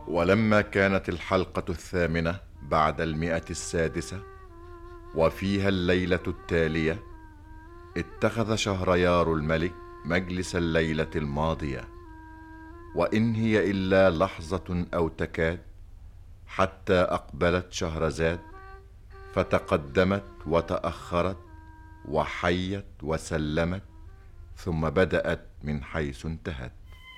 ولما كانت الحلقة 8 بعد 106 وفيها الليلة التالية، اتخذ شهريار الملك مجلس الليلة الماضية، وإن هي إلا لحظة أو تكاد حتى أقبلت شهرزاد، فتقدمت وتأخرت وحيت وسلمت، ثم بدأت من حيث انتهت.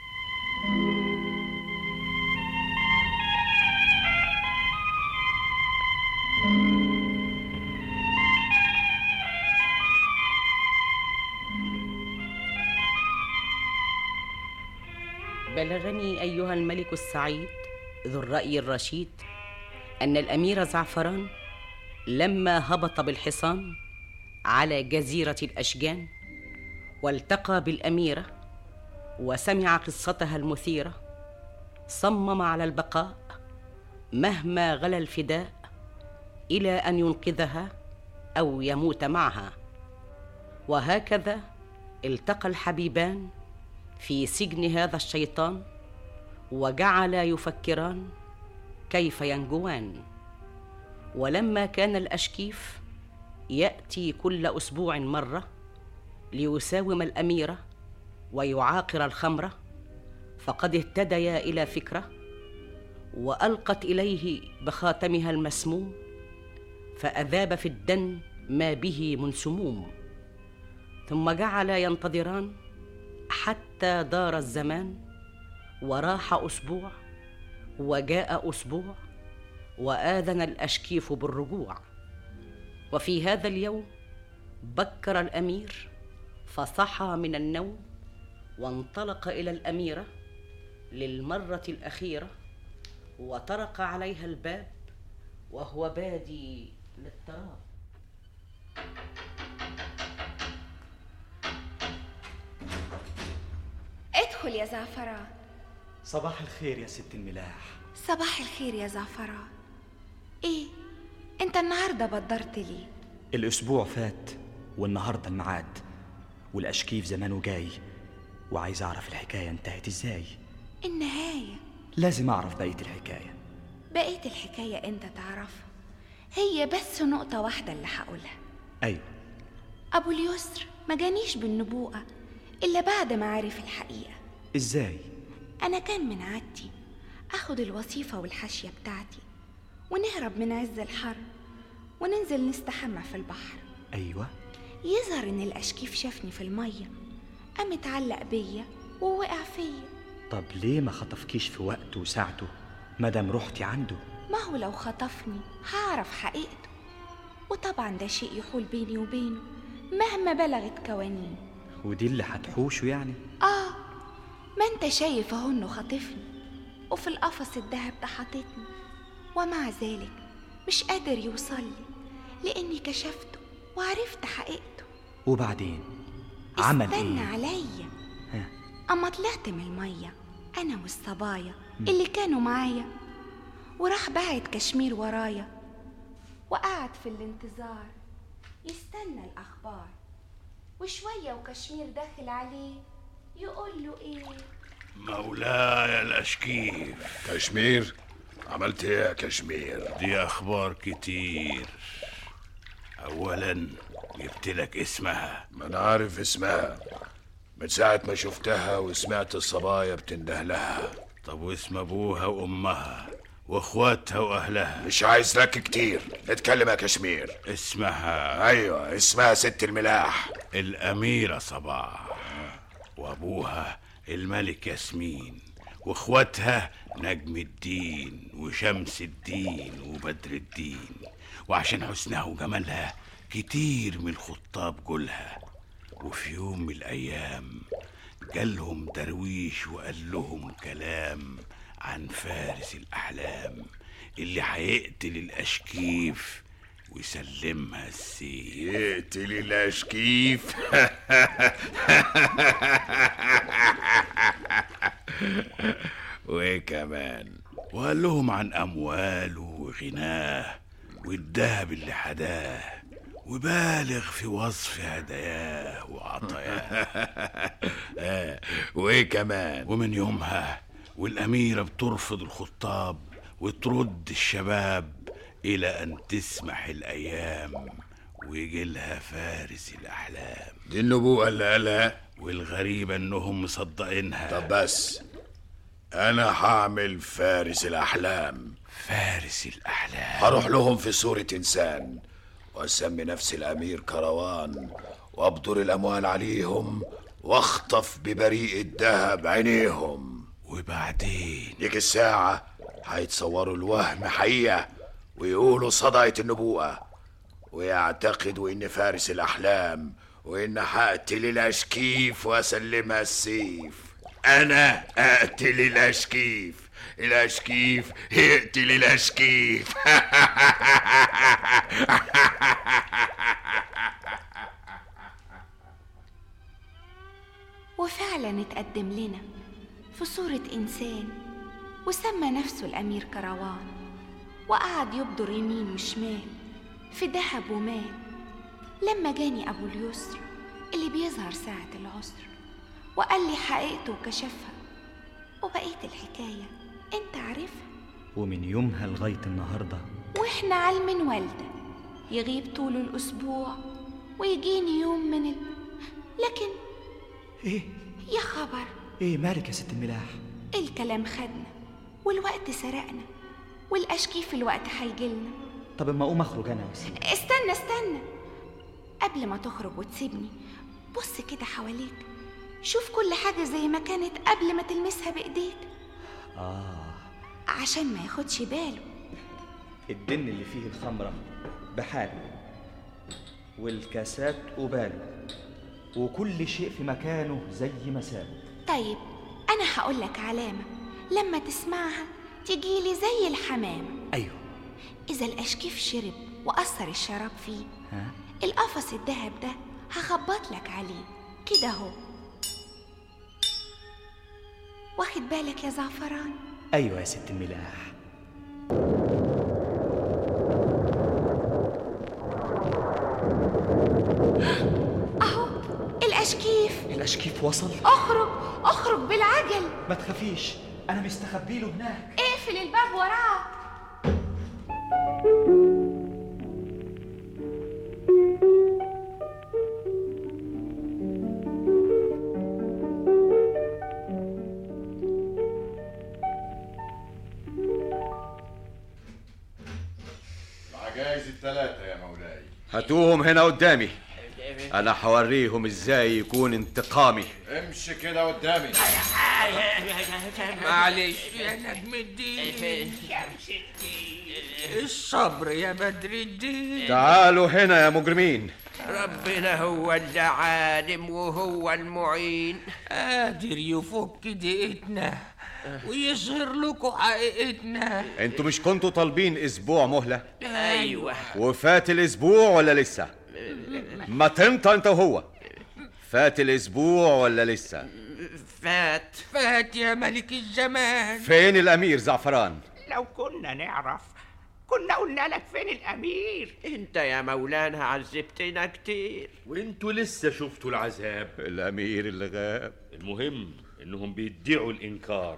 بلغني أيها الملك السعيد ذو الرأي الرشيد أن الأمير زعفران لما هبط بالحصان على جزيرة الأشجان والتقى بالأميرة وسمع قصتها المثيرة، صمم على البقاء مهما غلا الفداء إلى أن ينقذها أو يموت معها. وهكذا التقى الحبيبان في سجن هذا الشيطان، وجعلا يفكران كيف ينجوان. ولما كان الأشكيف يأتي كل أسبوع مرة ليساوم الأميرة ويعاقر الخمرة، فقد اهتديا إلى فكرة، وألقت إليه بخاتمها المسموم، فأذاب في الدن ما به من سموم. ثم جعلا ينتظران حتى دار الزمان، وراح أسبوع وجاء أسبوع، وآذن الأشكيف بالرجوع. وفي هذا اليوم بكر الأمير فصحى من النوم، وانطلق إلى الأميرة للمرة الأخيرة، وطرق عليها الباب وهو بادي للتراب. ادخل يا زعفران. صباح الخير يا ست الملاح. صباح الخير يا زعفران. ايه انت النهارده بدرت ليه؟ الاسبوع فات والنهارده الميعاد، والاشكيف زمانه جاي، وعايز اعرف الحكايه انتهت ازاي. النهايه لازم اعرف بقيه الحكايه. بقيه الحكايه انت تعرفها، هي بس نقطه واحده اللي هقولها. ايوه. ابو اليسر ما جانيش بالنبوءه الا بعد ما عرف الحقيقه. ازاي؟ انا كان من عادتي اخد الوصيفه والحاشيه بتاعتي ونهرب من عز الحر وننزل نستحمى في البحر. ايوه. يظهر ان الاشكيف شافني في الميه، قام اتعلق بيا ووقع فيا. طب ليه ما خطفكيش في وقته وساعته مادام رحتي عنده؟ ما هو لو خطفني هعرف حقيقته، وطبعا ده شيء يحول بيني وبينه مهما بلغت قوانين. ودي اللي هتحوشه يعني؟ ما انت شايف اهو انه خاطفني وفي القفص الدهب ده حاططني، ومع ذلك مش قادر يوصلي لاني كشفته وعرفت حقيقته. وبعدين عمل ايه؟ استنى عليا. اما طلعت من الميه انا والصبايا اللي كانوا معايا، وراح باعت كشمير ورايا وقعد في الانتظار يستنى الاخبار. وشويه وكشمير داخل عليه يقول له ايه؟ مولاي الاشكيف. كشمير؟ عملت ايه يا كشمير؟ دي اخبار كتير. اولا جبت لك اسمها. ما انا عارف اسمها من ساعة ما شفتها وسمعت الصبايا بتنده لها. طب واسم ابوها وامها واخواتها واهلها؟ مش عايز لك كتير، اتكلم يا كشمير. اسمها؟ ايوه اسمها ست الملاح، الاميرة صباح، وابوها الملك ياسمين، واخواتها نجم الدين وشمس الدين وبدر الدين. وعشان حسنها وجمالها كتير من الخطاب جولها. وفي يوم من الايام جالهم درويش وقال لهم كلام عن فارس الاحلام اللي هيقتل الاشكيف ويسلمها السيف. يقتل الاشكيف؟ وكمان وقال لهم عن امواله وغناه والذهب اللي حداه، وبالغ في وصف هداياه وعطاياه. وكمان ومن يومها والأميرة بترفض الخطاب وترد الشباب إلى أن تسمح الأيام ويجي لها فارس الأحلام. دي النبوءة اللي قالها، والغريب أنهم مصدقينها. طب بس أنا هعمل فارس الأحلام. فارس الأحلام؟ هروح لهم في صورة إنسان وأسمي نفسي الأمير كروان وأبدر الأموال عليهم واخطف ببريء الذهب عينيهم. وبعدين يجي الساعة هيتصوروا الوهم حقيقة ويقولوا صدقت النبوءة ويعتقدوا إن فارس الأحلام وإن هقتل الأشكيف وأسلمها السيف. أنا أقتل الأشكيف، الأشكيف يقتل الأشكيف. وفعلا اتقدم لنا في صورة إنسان وسمى نفسه الأمير كروان، وقعد يبدر يمين وشمال في ذهب ومال. لما جاني أبو اليسر اللي بيظهر ساعة العسر وقال لي حقيقته وكشفها، وبقيت الحكاية انت عارفها. ومن يومها لغاية النهاردة واحنا علم والدة، يغيب طول الأسبوع ويجيني يوم لكن ايه يا خبر. ايه مالك يا ست الملاح؟ الكلام خدنا والوقت سرقنا والأشكيف الوقت هيجيلنا. طب اما اقوم اخرج انا بس. استنى قبل ما تخرج وتسيبني بص كده حواليك، شوف كل حاجة زي ما كانت قبل ما تلمسها بإيديك. عشان ما ياخدش باله. الدن اللي فيه الخمرة بحاله والكاسات قباله وكل شيء في مكانه زي ما سابه. طيب أنا هقولك علامة لما تسمعها تجيلي زي الحمامة. أيوه. إذا الأشكيف شرب وأثر الشراب فيه، ها؟ القفص الدهب ده هخبط لك عليه كده اهو. واخد بالك يا زعفران؟ أيوه يا ست الملاح. أهو الأشكيف وصل. اخرج بالعجل. ما تخافيش، أنا مستخبي له هناك. اقفل الباب وراه. العجايز الثلاثة يا مولاي. هاتوهم هنا قدامي، أنا حوريهم إزاي يكون انتقامي. امشي كده قدامي. معلش يا نجم الدين، الصبر يا بدر الدين. تعالوا هنا يا مجرمين. ربنا هو اللي عالم وهو المعين، قادر يفك ضيقتنا ويظهر لكم حقيقتنا. انتوا مش كنتوا طالبين اسبوع مهلة؟ ايوه. وفات الاسبوع ولا لسه؟ ما تنطق انت وهو. فات الاسبوع ولا لسه؟ فات يا ملك الزمان. فين الامير زعفران؟ لو كنا نعرف كنا قلنا لك فين الامير. انت يا مولانا عذبتنا كتير وانتوا لسه شفتوا العذاب. الامير اللي غاب. المهم انهم بيدعوا الانكار.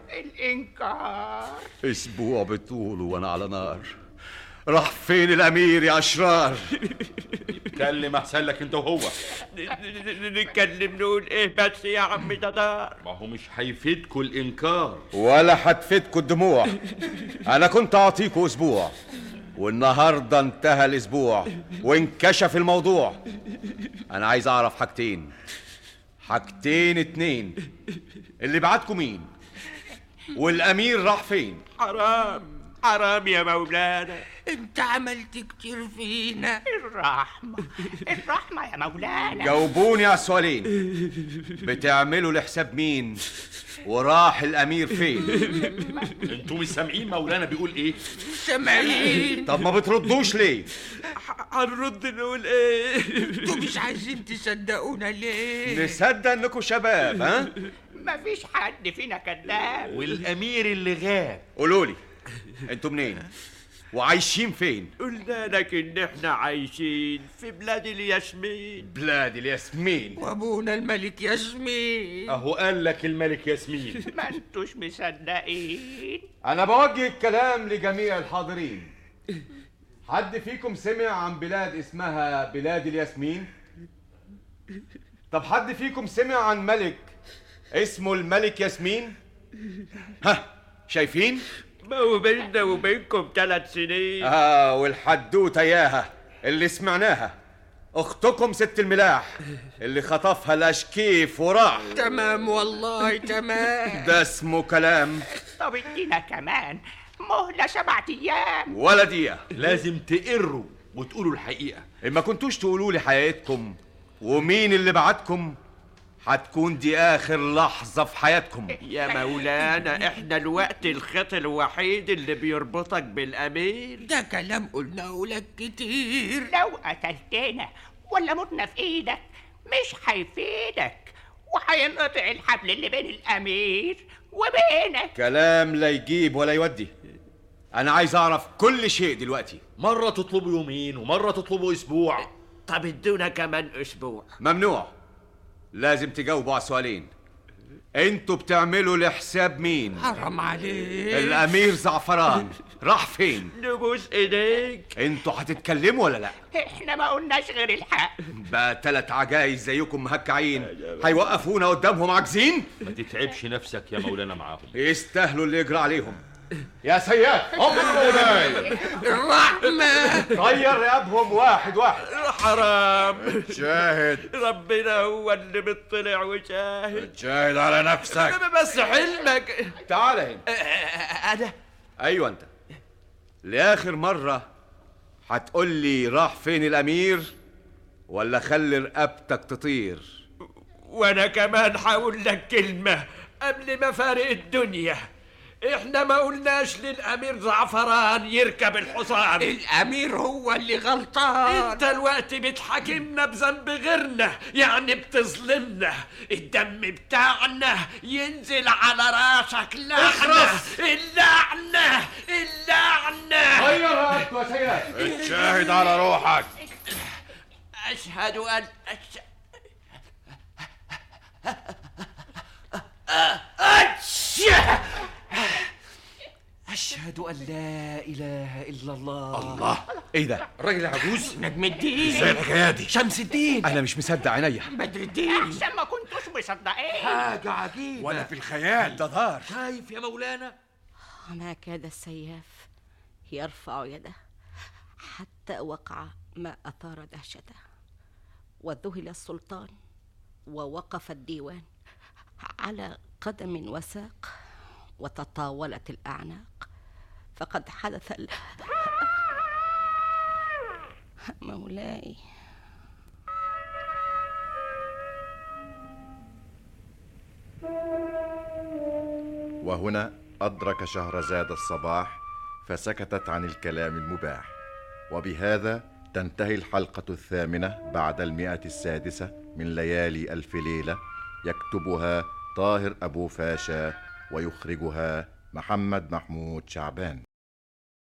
اسبوع بتقولوا وانا على نار. راح فين الامير يا اشرار؟ اتكلم احسن لك انت وهو. نتكلم نقول ايه بس يا عم ددار؟ ما هو مش هيفيدكوا الانكار ولا هتفيدكوا الدموع. انا كنت اعطيكوا اسبوع والنهارده انتهى الاسبوع وانكشف الموضوع. انا عايز اعرف حاجتين اتنين. اللي بعتكم مين؟ والامير راح فين؟ حرام يا مولانا، انت عملت كتير فينا. الرحمة يا مولانا. جاوبوني على السؤالين. بتعملوا لحساب مين؟ وراح الامير فين؟ انتوا مش سامعين مولانا بيقول ايه؟ سامعين. طب ما بتردوش ليه؟ هنرد نقول ايه؟ انتوا مش عايزين تصدقونا ليه؟ نصدق انكم شباب ها؟ مفيش حد فينا كذاب. والامير اللي غاب. قولولي انتوا منين؟ وعايشين فين؟ قلنا لك ان احنا عايشين في بلاد الياسمين. بلاد الياسمين؟ وابونا الملك ياسمين. اهو قال لك الملك ياسمين. ما انتوش مصدقين. أنا بوجه الكلام لجميع الحاضرين. حد فيكم سمع عن بلاد اسمها بلاد الياسمين؟ طب حد فيكم سمع عن ملك اسمه الملك ياسمين؟ ها، شايفين؟ ما هو بيننا وبينكم 3 سنين. والحدوته ياها اللي سمعناها. اختكم ست الملاح اللي خطفها الاشكيف وراح. تمام والله تمام. ده اسمه كلام. طب ادينا كمان مهلة 7 أيام. ولا دقيقة. لازم تقروا وتقولوا الحقيقة. إن ما كنتوش تقولوا لي حقيقتكم ومين اللي بعتكم هتكون دي آخر لحظة في حياتكم. يا مولانا احنا الوقت الخيط الوحيد اللي بيربطك بالأمير. ده كلام قلناه لك كتير. لو قتلتنا ولا متنا في ايدك مش هيفيدك، وهينقطع الحبل اللي بين الأمير وبينك. كلام لا يجيب ولا يودي. أنا عايز أعرف كل شيء دلوقتي. مرة تطلبوا يومين ومرة تطلبوا أسبوع. طب ادونا كمان أسبوع. ممنوع. لازم تجاوبوا على سؤالين. انتوا بتعملوا لحساب مين؟ حرام عليك. الأمير زعفران راح فين؟ نبوس ايديك. انتوا هتتكلموا ولا لا؟ احنا ما قلناش غير الحق. بقى 3 عجايز زيكم مهكعين هيوقفونا قدامهم عاجزين؟ ما تتعبش نفسك يا مولانا معاهم. يستاهلوا اللي يجرى عليهم. يا سياف مولاي الرحمة. غير رقابهم واحد واحد. حرام. شاهد. ربنا هو اللي بيطلع وشاهد. شاهد على نفسك. بس حلمك. تعال هنا. أنا. أيوة أنت. لآخر مرة هتقول لي راح فين الأمير ولا خلي رقبتك تطير؟ وأنا كمان هقول لك كلمة قبل ما فارق الدنيا. احنا ما قلناش للامير زعفران يركب الحصان. الامير هو اللي غلطان. انت الوقت بتحاكمنا بذنب غيرنا، يعني بتظلمنا. الدم بتاعنا ينزل على راسك لعنة. اللعنة اللعنة. غير رقبته يا سياف. شاهد على روحك. اشهد ان أشهد أن لا إله إلا الله. الله. إيه ده؟ الراجل عجوز. نجم الدين. ازاي الحكاية دي؟ شمس الدين. أنا مش مصدق عينيا. بدر الدين. احسن ما كنتوش مصدقين. حاجة عجيبة. ولا في الخيال. ده ظهر. شايف يا مولانا؟ وما كاد السياف يرفع يده حتى وقع ما أثار دهشته، وذهل السلطان ووقف الديوان على قدم وساق، وتطاولت الأعناق، فقد حدث مولاي. وهنا أدرك شهرزاد الصباح فسكتت عن الكلام المباح. وبهذا تنتهي الحلقة 8 بعد 106 من ليالي ألف ليلة، يكتبها طاهر أبو فاشا ويخرجها محمد محمود شعبان.